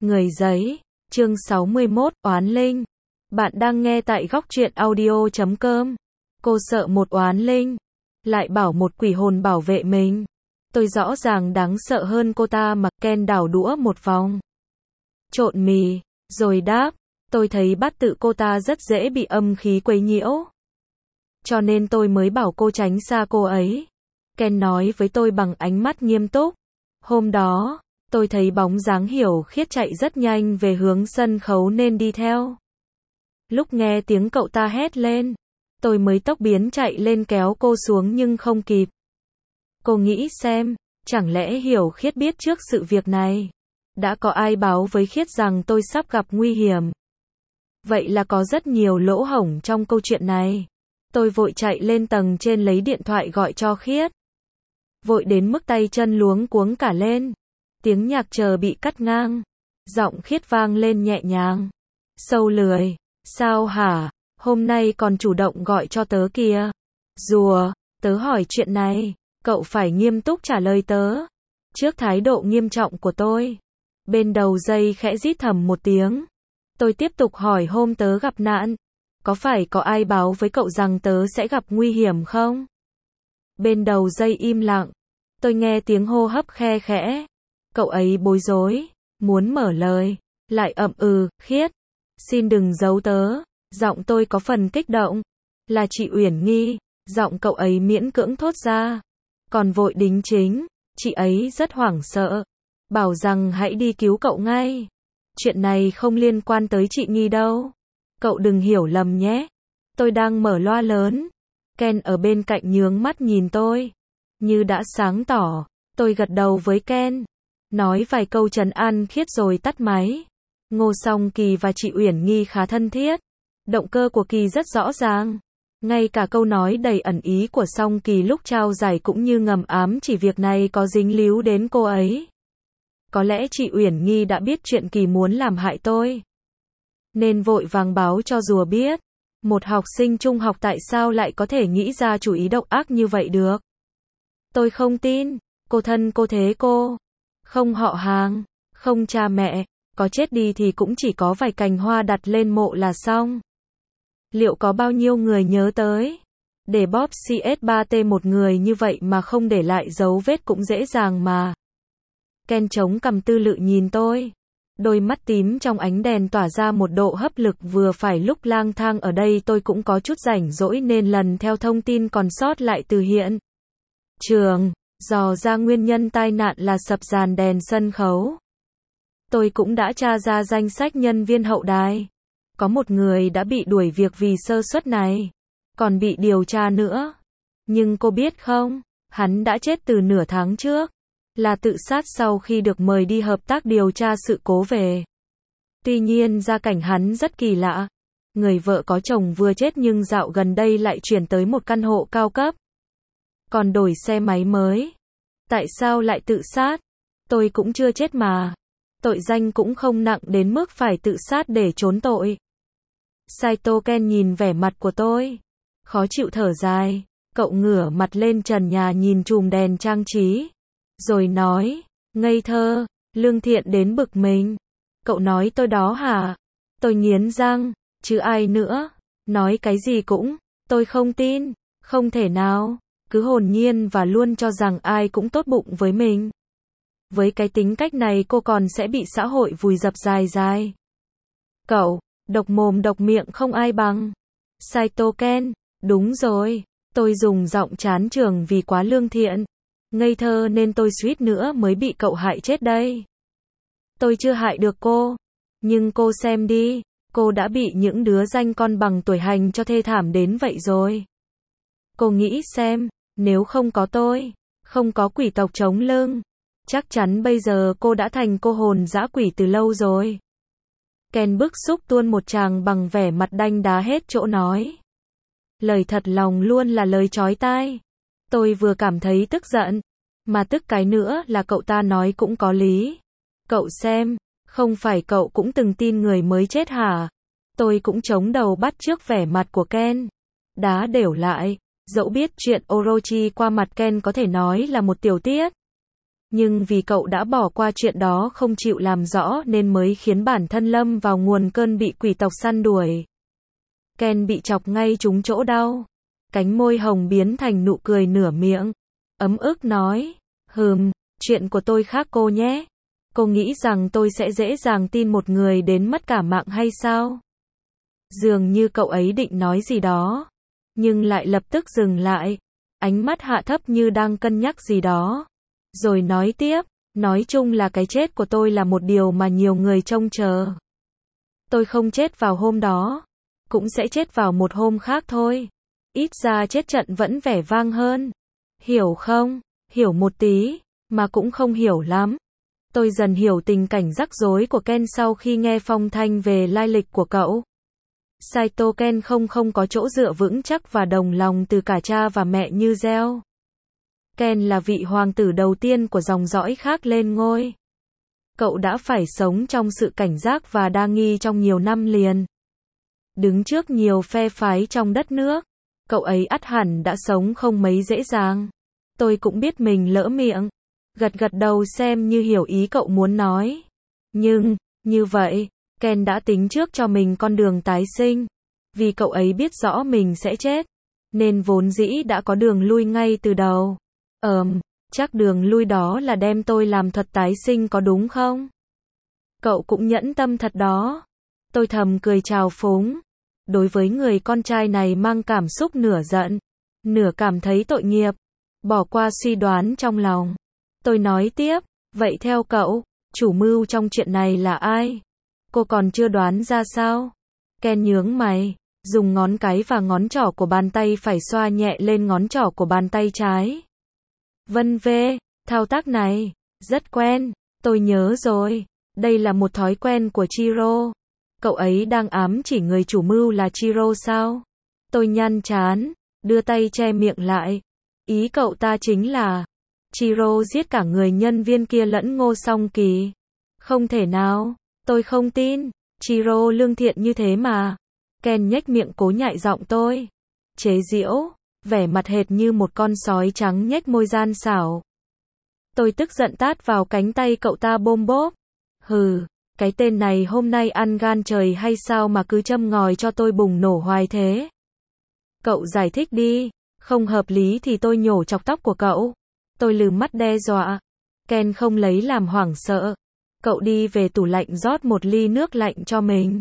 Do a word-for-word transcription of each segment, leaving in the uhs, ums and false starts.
Người giấy, chương sáu mươi mốt, oán linh. Bạn đang nghe tại góc truyện audio chấm com. Cô sợ một oán linh, lại bảo một quỷ hồn bảo vệ mình. Tôi rõ ràng đáng sợ hơn cô ta mà. Ken đảo đũa một vòng, trộn mì, rồi đáp, tôi thấy bát tự cô ta rất dễ bị âm khí quấy nhiễu. Cho nên tôi mới bảo cô tránh xa cô ấy. Ken nói với tôi bằng ánh mắt nghiêm túc. Hôm đó, tôi thấy bóng dáng Hiểu Khiết chạy rất nhanh về hướng sân khấu nên đi theo. Lúc nghe tiếng cậu ta hét lên, tôi mới tốc biến chạy lên kéo cô xuống nhưng không kịp. Cô nghĩ xem, chẳng lẽ Hiểu Khiết biết trước sự việc này? Đã có ai báo với Khiết rằng tôi sắp gặp nguy hiểm? Vậy là có rất nhiều lỗ hổng trong câu chuyện này. Tôi vội chạy lên tầng trên lấy điện thoại gọi cho Khiết. Vội đến mức tay chân luống cuống cả lên. Tiếng nhạc chờ bị cắt ngang. Giọng Khiết vang lên nhẹ nhàng. Sâu lười, sao hả? Hôm nay còn chủ động gọi cho tớ kìa. Rùa, tớ hỏi chuyện này, cậu phải nghiêm túc trả lời tớ. Trước thái độ nghiêm trọng của tôi, bên đầu dây khẽ rít thầm một tiếng. Tôi tiếp tục hỏi hôm tớ gặp nạn, có phải có ai báo với cậu rằng tớ sẽ gặp nguy hiểm không? Bên đầu dây im lặng. Tôi nghe tiếng hô hấp khe khẽ. Cậu ấy bối rối, muốn mở lời, lại ậm ừ, Khiết, xin đừng giấu tớ. Giọng tôi có phần kích động. Là chị Uyển Nghi, giọng cậu ấy miễn cưỡng thốt ra. Còn vội đính chính, chị ấy rất hoảng sợ, bảo rằng hãy đi cứu cậu ngay. Chuyện này không liên quan tới chị Nghi đâu. Cậu đừng hiểu lầm nhé. Tôi đang mở loa lớn. Ken ở bên cạnh nhướng mắt nhìn tôi. Như đã sáng tỏ, tôi gật đầu với Ken. Nói vài câu trấn an Khiết rồi tắt máy. Ngô Song Kỳ và chị Uyển Nghi khá thân thiết. Động cơ của Kỳ rất rõ ràng. Ngay cả câu nói đầy ẩn ý của Song Kỳ lúc trao giải cũng như ngầm ám chỉ việc này có dính líu đến cô ấy. Có lẽ chị Uyển Nghi đã biết chuyện Kỳ muốn làm hại tôi, nên vội vàng báo cho rùa biết. Một học sinh trung học tại sao lại có thể nghĩ ra chủ ý độc ác như vậy được? Tôi không tin. Cô thân cô thế cô, không họ hàng, không cha mẹ, có chết đi thì cũng chỉ có vài cành hoa đặt lên mộ là xong. Liệu có bao nhiêu người nhớ tới? Để bóp xê ét ba tê một người như vậy mà không để lại dấu vết cũng dễ dàng mà. Ken chống cằm tư lự nhìn tôi. Đôi mắt tím trong ánh đèn tỏa ra một độ hấp lực vừa phải. Lúc lang thang ở đây tôi cũng có chút rảnh rỗi nên lần theo thông tin còn sót lại từ hiện trường, dò ra nguyên nhân tai nạn là sập dàn đèn sân khấu. Tôi cũng đã tra ra danh sách nhân viên hậu đài. Có một người đã bị đuổi việc vì sơ suất này, còn bị điều tra nữa. Nhưng cô biết không, hắn đã chết từ nửa tháng trước, là tự sát sau khi được mời đi hợp tác điều tra sự cố về. Tuy nhiên gia cảnh hắn rất kỳ lạ. Người vợ có chồng vừa chết nhưng dạo gần đây lại chuyển tới một căn hộ cao cấp, còn đổi xe máy mới. Tại sao lại tự sát? Tôi cũng chưa chết mà. Tội danh cũng không nặng đến mức phải tự sát để trốn tội. Saito Ken nhìn vẻ mặt của tôi, khó chịu thở dài. Cậu ngửa mặt lên trần nhà nhìn chùm đèn trang trí, rồi nói, ngây thơ, lương thiện đến bực mình. Cậu nói tôi đó hả? Tôi nghiến răng, chứ ai nữa? Nói cái gì cũng, tôi không tin, không thể nào. Cứ hồn nhiên và luôn cho rằng ai cũng tốt bụng với mình. Với cái tính cách này cô còn sẽ bị xã hội vùi dập dài dài. Cậu, độc mồm độc miệng không ai bằng. Saito Ken, đúng rồi, tôi dùng giọng chán chường vì quá lương thiện, ngây thơ nên tôi suýt nữa mới bị cậu hại chết đây. Tôi chưa hại được cô, nhưng cô xem đi, cô đã bị những đứa danh con bằng tuổi hành cho thê thảm đến vậy rồi. Cô nghĩ xem, nếu không có tôi, không có quỷ tộc chống lưng, chắc chắn bây giờ cô đã thành cô hồn dã quỷ từ lâu rồi. Ken bức xúc tuôn một tràng bằng vẻ mặt đanh đá hết chỗ nói. Lời thật lòng luôn là lời chói tai. Tôi vừa cảm thấy tức giận, mà tức cái nữa là cậu ta nói cũng có lý. Cậu xem, không phải cậu cũng từng tin người mới chết hả? Tôi cũng chống đầu bắt chước vẻ mặt của Ken. Đá đều lại, dẫu biết chuyện Orochi qua mặt Ken có thể nói là một tiểu tiết, Nhưng vì cậu đã bỏ qua chuyện đó không chịu làm rõ nên mới khiến bản thân lâm vào nguồn cơn bị quỷ tộc săn đuổi. Ken bị chọc ngay trúng chỗ đau. Cánh môi hồng biến thành nụ cười nửa miệng. Ấm ức nói, hừm, chuyện của tôi khác cô nhé. Cô nghĩ rằng tôi sẽ dễ dàng tin một người đến mất cả mạng hay sao? Dường như cậu ấy định nói gì đó, nhưng lại lập tức dừng lại. Ánh mắt hạ thấp như đang cân nhắc gì đó. Rồi nói tiếp, nói chung là cái chết của tôi là một điều mà nhiều người trông chờ. Tôi không chết vào hôm đó, cũng sẽ chết vào một hôm khác thôi. Ít ra chết trận vẫn vẻ vang hơn. Hiểu không? Hiểu một tí, mà cũng không hiểu lắm. Tôi dần hiểu tình cảnh rắc rối của Ken sau khi nghe phong thanh về lai lịch của cậu. Saito Ken không không có chỗ dựa vững chắc và đồng lòng từ cả cha và mẹ như gieo. Ken là vị hoàng tử đầu tiên của dòng dõi khác lên ngôi. Cậu đã phải sống trong sự cảnh giác và đa nghi trong nhiều năm liền. Đứng trước nhiều phe phái trong đất nước, cậu ấy ắt hẳn đã sống không mấy dễ dàng. Tôi cũng biết mình lỡ miệng, gật gật đầu xem như hiểu ý cậu muốn nói. Nhưng, như vậy, Ken đã tính trước cho mình con đường tái sinh. Vì cậu ấy biết rõ mình sẽ chết, nên vốn dĩ đã có đường lui ngay từ đầu. Ờm, chắc đường lui đó là đem tôi làm thuật tái sinh có đúng không? Cậu cũng nhẫn tâm thật đó. Tôi thầm cười trào phúng. Đối với người con trai này mang cảm xúc nửa giận, nửa cảm thấy tội nghiệp. Bỏ qua suy đoán trong lòng, tôi nói tiếp, vậy theo cậu, chủ mưu trong chuyện này là ai? Cô còn chưa đoán ra sao? Ken nhướng mày, dùng ngón cái và ngón trỏ của bàn tay phải xoa nhẹ lên ngón trỏ của bàn tay trái. Vân vê, thao tác này, rất quen, tôi nhớ rồi, đây là một thói quen của Chiro. Cậu ấy đang ám chỉ người chủ mưu là Chiro sao? Tôi nhăn trán, đưa tay che miệng lại. Ý cậu ta chính là Chiro giết cả người nhân viên kia lẫn Ngô Song Kỳ. Không thể nào, tôi không tin, Chiro lương thiện như thế mà. Ken nhếch miệng cố nhại giọng tôi. Chế giễu, vẻ mặt hệt như một con sói trắng nhếch môi gian xảo. Tôi tức giận tát vào cánh tay cậu ta bôm bốp. Hừ, cái tên này hôm nay ăn gan trời hay sao mà cứ châm ngòi cho tôi bùng nổ hoài thế? Cậu giải thích đi, không hợp lý thì tôi nhổ chọc tóc của cậu. Tôi lườm mắt đe dọa. Ken không lấy làm hoảng sợ. Cậu đi về tủ lạnh rót một ly nước lạnh cho mình.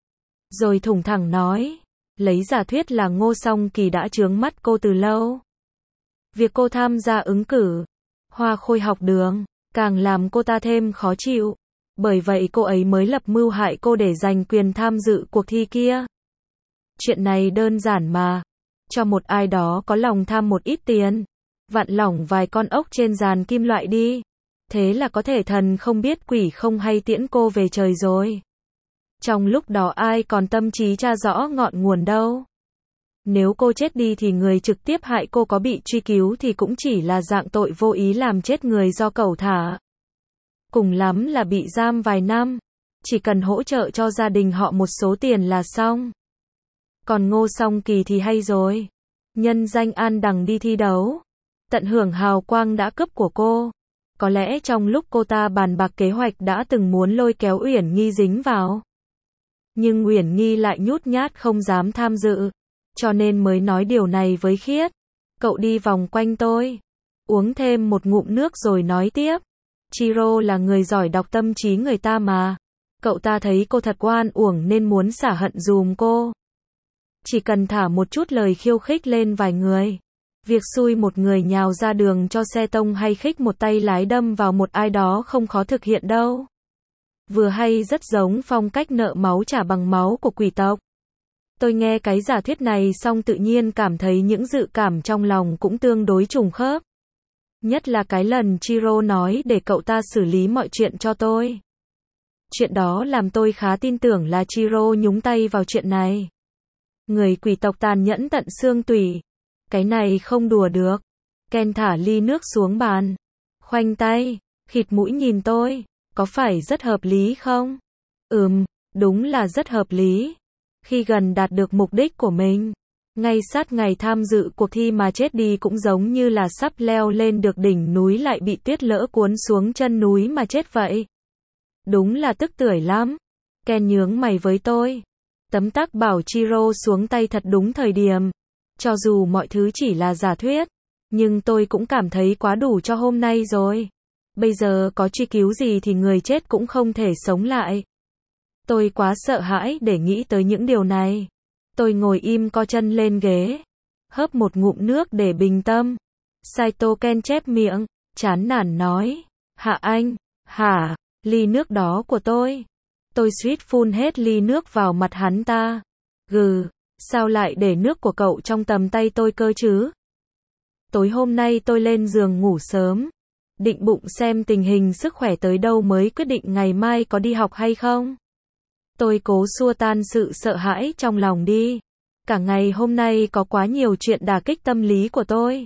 Rồi thủng thẳng nói, lấy giả thuyết là Ngô Song Kỳ đã chướng mắt cô từ lâu. Việc cô tham gia ứng cử Hoa Khôi học đường càng làm cô ta thêm khó chịu. Bởi vậy cô ấy mới lập mưu hại cô để giành quyền tham dự cuộc thi kia. Chuyện này đơn giản mà. Cho một ai đó có lòng tham một ít tiền, vặn lỏng vài con ốc trên giàn kim loại đi. Thế là có thể thần không biết quỷ không hay tiễn cô về trời rồi. Trong lúc đó ai còn tâm trí tra rõ ngọn nguồn đâu. Nếu cô chết đi thì người trực tiếp hại cô có bị truy cứu thì cũng chỉ là dạng tội vô ý làm chết người do cẩu thả. Cùng lắm là bị giam vài năm. Chỉ cần hỗ trợ cho gia đình họ một số tiền là xong. Còn Ngô Song Kỳ thì hay rồi. Nhân danh an đằng đi thi đấu. Tận hưởng hào quang đã cướp của cô. Có lẽ trong lúc cô ta bàn bạc kế hoạch đã từng muốn lôi kéo Uyển Nghi dính vào. Nhưng Uyển Nghi lại nhút nhát không dám tham dự. Cho nên mới nói điều này với Khiết. Cậu đi vòng quanh tôi. Uống thêm một ngụm nước rồi nói tiếp. Chiro là người giỏi đọc tâm trí người ta mà. Cậu ta thấy cô thật oan uổng nên muốn xả hận dùm cô. Chỉ cần thả một chút lời khiêu khích lên vài người. Việc xui một người nhào ra đường cho xe tông hay khích một tay lái đâm vào một ai đó không khó thực hiện đâu. Vừa hay rất giống phong cách nợ máu trả bằng máu của quỷ tộc. Tôi nghe cái giả thuyết này xong tự nhiên cảm thấy những dự cảm trong lòng cũng tương đối trùng khớp. Nhất là cái lần Chiro nói để cậu ta xử lý mọi chuyện cho tôi. Chuyện đó làm tôi khá tin tưởng là Chiro nhúng tay vào chuyện này. Người quỷ tộc tàn nhẫn tận xương tủy. Cái này không đùa được. Ken thả ly nước xuống bàn. Khoanh tay, khịt mũi nhìn tôi. Có phải rất hợp lý không? Ừm, đúng là rất hợp lý. Khi gần đạt được mục đích của mình, Ngay sát ngày tham dự cuộc thi mà chết đi cũng giống như là sắp leo lên được đỉnh núi lại bị tuyết lỡ cuốn xuống chân núi mà chết vậy. Đúng là tức tưởi lắm. Ken nhướng mày với tôi. Tấm tắc bảo Chiro xuống tay thật đúng thời điểm. Cho dù mọi thứ chỉ là giả thuyết, nhưng tôi cũng cảm thấy quá đủ cho hôm nay rồi. Bây giờ có truy cứu gì thì người chết cũng không thể sống lại. Tôi quá sợ hãi để nghĩ tới những điều này. Tôi ngồi im co chân lên ghế, hớp một ngụm nước để bình tâm. Saito Ken chép miệng, chán nản nói, hả anh, hả, ly nước đó của tôi. Tôi suýt phun hết ly nước vào mặt hắn ta. Gừ, sao lại để nước của cậu trong tầm tay tôi cơ chứ? Tối hôm nay tôi lên giường ngủ sớm, định bụng xem tình hình sức khỏe tới đâu mới quyết định ngày mai có đi học hay không. Tôi cố xua tan sự sợ hãi trong lòng đi. Cả ngày hôm nay có quá nhiều chuyện đả kích tâm lý của tôi.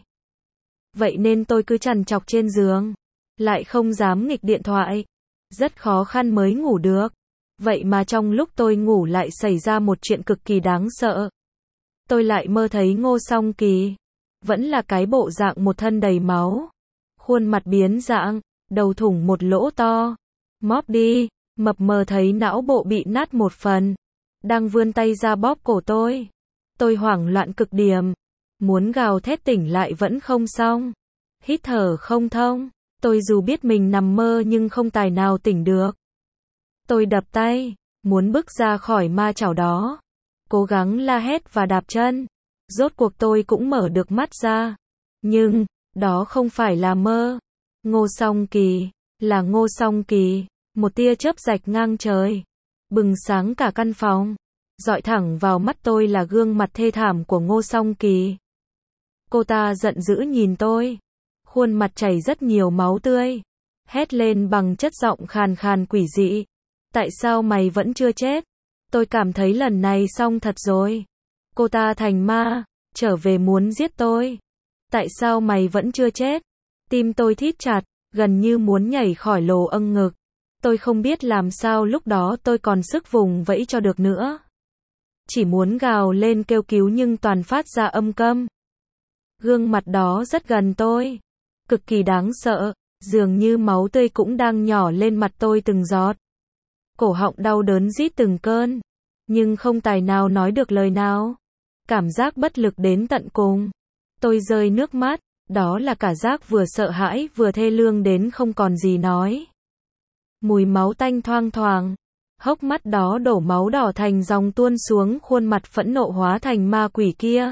Vậy nên tôi cứ trằn trọc trên giường, lại không dám nghịch điện thoại. Rất khó khăn mới ngủ được. Vậy mà trong lúc tôi ngủ lại xảy ra một chuyện cực kỳ đáng sợ. Tôi lại mơ thấy Ngô Song Kỳ. Vẫn là cái bộ dạng một thân đầy máu. Khuôn mặt biến dạng, đầu thủng một lỗ to. Móp đi, mập mờ thấy não bộ bị nát một phần. Đang vươn tay ra bóp cổ tôi. Tôi hoảng loạn cực điểm. Muốn gào thét tỉnh lại vẫn không xong. Hít thở không thông. Tôi dù biết mình nằm mơ nhưng không tài nào tỉnh được. Tôi đập tay, muốn bước ra khỏi ma chảo đó. Cố gắng la hét và đạp chân. Rốt cuộc tôi cũng mở được mắt ra. Nhưng, đó không phải là mơ. Ngô Song Kỳ, là Ngô Song Kỳ. Một tia chớp rạch ngang trời. Bừng sáng cả căn phòng. Dọi thẳng vào mắt tôi là gương mặt thê thảm của Ngô Song Kỳ. Cô ta giận dữ nhìn tôi. Khuôn mặt chảy rất nhiều máu tươi. Hét lên bằng chất giọng khàn khàn quỷ dị. Tại sao mày vẫn chưa chết? Tôi cảm thấy lần này xong thật rồi. Cô ta thành ma, trở về muốn giết tôi. Tại sao mày vẫn chưa chết? Tim tôi thít chặt, gần như muốn nhảy khỏi lồ âng ngực. Tôi không biết làm sao lúc đó tôi còn sức vùng vẫy cho được nữa. Chỉ muốn gào lên kêu cứu nhưng toàn phát ra âm câm. Gương mặt đó rất gần tôi. Cực kỳ đáng sợ, dường như máu tươi cũng đang nhỏ lên mặt tôi từng giọt. Cổ họng đau đớn rít từng cơn, nhưng không tài nào nói được lời nào. Cảm giác bất lực đến tận cùng. Tôi rơi nước mắt, đó là cả giác vừa sợ hãi vừa thê lương đến không còn gì nói. Mùi máu tanh thoang thoảng, hốc mắt đó đổ máu đỏ thành dòng tuôn xuống, khuôn mặt phẫn nộ hóa thành ma quỷ kia.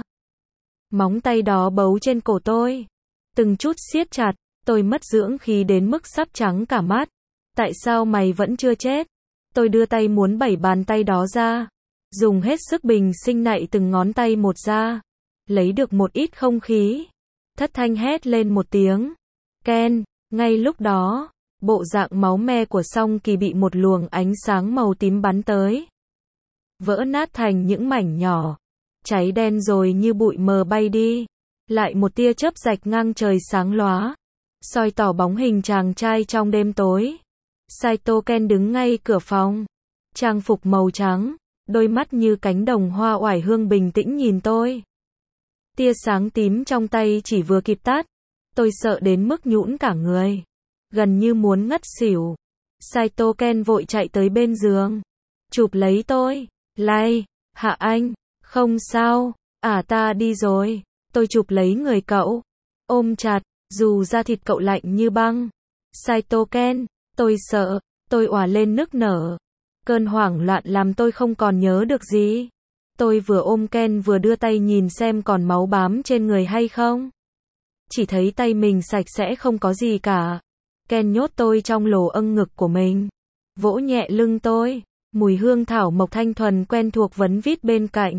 Móng tay đó bấu trên cổ tôi, từng chút siết chặt, tôi mất dưỡng khí đến mức sắp trắng cả mắt. Tại sao mày vẫn chưa chết? Tôi đưa tay muốn bẩy bàn tay đó ra, dùng hết sức bình sinh nạy từng ngón tay một ra, lấy được một ít không khí. Thất thanh hét lên một tiếng. Ken, ngay lúc đó, bộ dạng máu me của Song Kỳ bị một luồng ánh sáng màu tím bắn tới. Vỡ nát thành những mảnh nhỏ, cháy đen rồi như bụi mờ bay đi. Lại một tia chớp rạch ngang trời sáng lóa, soi tỏ bóng hình chàng trai trong đêm tối. Saito Ken đứng ngay cửa phòng, trang phục màu trắng, đôi mắt như cánh đồng hoa oải hương bình tĩnh nhìn tôi. Tia sáng tím trong tay chỉ vừa kịp tắt, tôi sợ đến mức nhũn cả người, gần như muốn ngất xỉu. Saito Ken vội chạy tới bên giường, chụp lấy tôi, lay, hạ anh, không sao, à ta đi rồi. Tôi chụp lấy người cậu, ôm chặt, dù da thịt cậu lạnh như băng. Saito Ken, tôi sợ, tôi òa lên nức nở. Cơn hoảng loạn làm tôi không còn nhớ được gì. Tôi vừa ôm Ken vừa đưa tay nhìn xem còn máu bám trên người hay không. Chỉ thấy tay mình sạch sẽ không có gì cả. Ken nhốt tôi trong lồ âng ngực của mình, vỗ nhẹ lưng tôi, mùi hương thảo mộc thanh thuần quen thuộc vấn vít bên cạnh.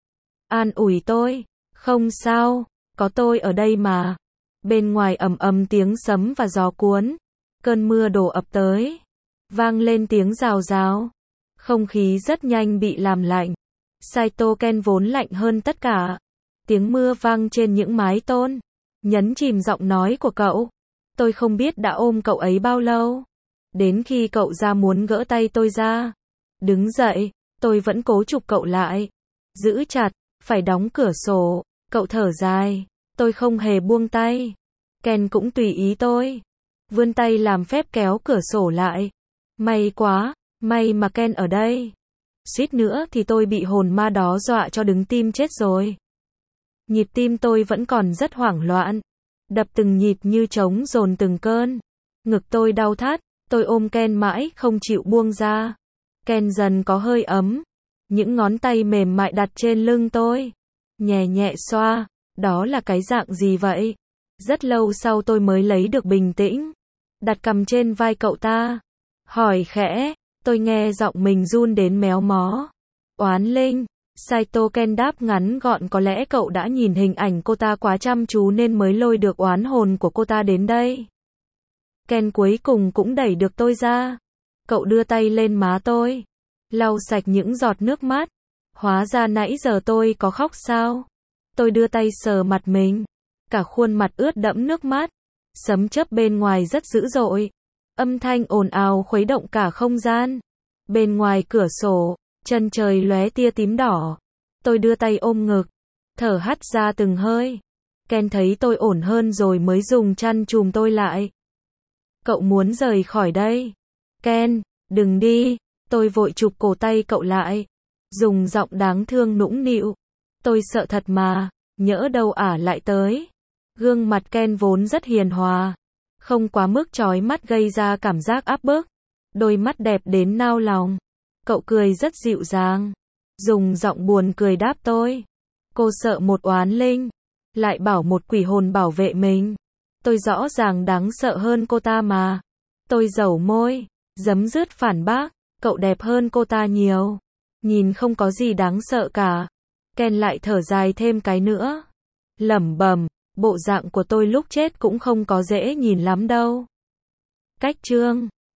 An ủi tôi, không sao, có tôi ở đây mà. Bên ngoài ầm ầm tiếng sấm và gió cuốn, cơn mưa đổ ập tới, vang lên tiếng rào rào. Không khí rất nhanh bị làm lạnh. Saito Ken vốn lạnh hơn tất cả. Tiếng mưa vang trên những mái tôn, nhấn chìm giọng nói của cậu. Tôi không biết đã ôm cậu ấy bao lâu. Đến khi cậu ra muốn gỡ tay tôi ra. Đứng dậy, tôi vẫn cố chụp cậu lại. Giữ chặt, Phải đóng cửa sổ. Cậu thở dài. Tôi không hề buông tay. Ken cũng tùy ý tôi. Vươn tay làm phép kéo cửa sổ lại. May quá, may mà Ken ở đây. Suýt nữa thì tôi bị hồn ma đó dọa cho đứng tim chết rồi. Nhịp tim tôi vẫn còn rất hoảng loạn. Đập từng nhịp như trống dồn từng cơn. Ngực tôi đau thắt, tôi ôm Ken mãi không chịu buông ra. Ken dần có hơi ấm. Những ngón tay mềm mại đặt trên lưng tôi. Nhẹ nhẹ xoa. Đó là cái dạng gì vậy? Rất lâu sau tôi mới lấy được bình tĩnh. Đặt cằm trên vai cậu ta. Hỏi khẽ. Tôi nghe giọng mình run đến méo mó. Oán linh. Saito. Ken đáp ngắn gọn. Có lẽ cậu đã nhìn hình ảnh cô ta quá chăm chú nên mới lôi được oán hồn của cô ta đến đây. Ken cuối cùng cũng đẩy được tôi ra. Cậu đưa tay lên má tôi. Lau sạch những giọt nước mắt. Hóa ra nãy giờ tôi có khóc sao? Tôi đưa tay sờ mặt mình. Cả khuôn mặt ướt đẫm nước mắt. Sấm chớp bên ngoài rất dữ dội. Âm thanh ồn ào khuấy động cả không gian. Bên ngoài cửa sổ, chân trời lóe tia tím đỏ. Tôi đưa tay ôm ngực. Thở hắt ra từng hơi. Ken thấy tôi ổn hơn rồi mới dùng chăn chùm tôi lại. Cậu muốn rời khỏi đây. Ken, đừng đi. Tôi vội chụp cổ tay cậu lại. Dùng giọng đáng thương nũng nịu. Tôi sợ thật mà. Nhỡ đâu ả lại tới. Gương mặt Ken vốn rất hiền hòa. Không quá mức chói mắt gây ra cảm giác áp bức. Đôi mắt đẹp đến nao lòng. Cậu cười rất dịu dàng. Dùng giọng buồn cười đáp tôi. Cô sợ một oán linh. Lại bảo một quỷ hồn bảo vệ mình. Tôi rõ ràng đáng sợ hơn cô ta mà. Tôi dẩu môi. Giấm dứt phản bác. Cậu đẹp hơn cô ta nhiều. Nhìn không có gì đáng sợ cả. Ken lại thở dài thêm cái nữa. Lẩm bẩm. Bộ dạng của tôi lúc chết cũng không có dễ nhìn lắm đâu. Cách chương